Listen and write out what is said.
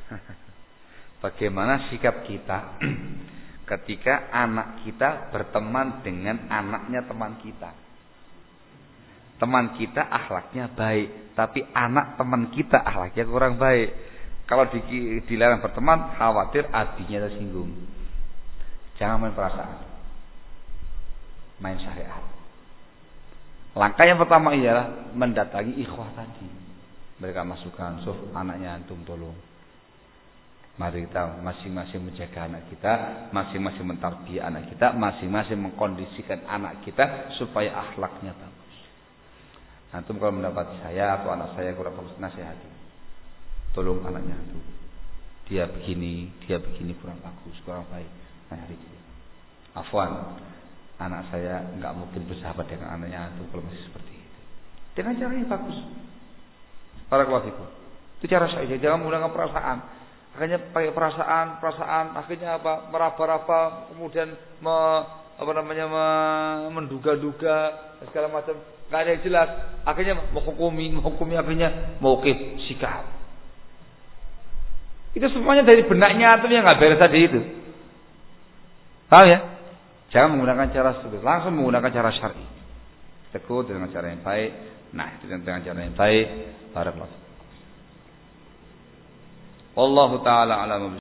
Bagaimana sikap kita ketika anak kita berteman dengan anaknya teman kita. Teman kita akhlaknya baik, tapi anak teman kita akhlaknya kurang baik. Kalau dilarang berteman, khawatir adinya tersinggung. Jangan main perasaan, main syariat. Langkah yang pertama ialah mendatangi ikhwah tadi. Mereka masukkan, "Suf, anaknya antum tolong. Mari kita masing-masing menjaga anak kita, masing-masing mentarbiyah anak kita, masing-masing mengkondisikan anak kita supaya akhlaknya bagus. Antum kalau mendapat saya atau anak saya kurang bagus, nasihati. Tolong anaknya antum. Dia begini kurang bagus, kurang baik. Nasihati dia. Afwan, anak saya enggak mungkin bersahabat dengan anaknya antum kalau masih seperti itu. Dengan cara yang bagus. Barakallahu fikum. Itu cara saya, jangan menggunakan perasaan. Akhirnya pakai perasaan, akhirnya apa? Meraba-raba, kemudian menduga-duga segala macam, enggak ada yang jelas. Akhirnya menghukumi akhirnya mauqif, sikap. Itu semuanya dari benaknya antum yang enggak beres tadi itu. Paham ya? Jangan menggunakan cara seperti itu, langsung menggunakan cara syar'i. Tegur dengan cara yang baik. Nah, itu dengan cara yang baik. Barakallahu. Wallahu taala alam.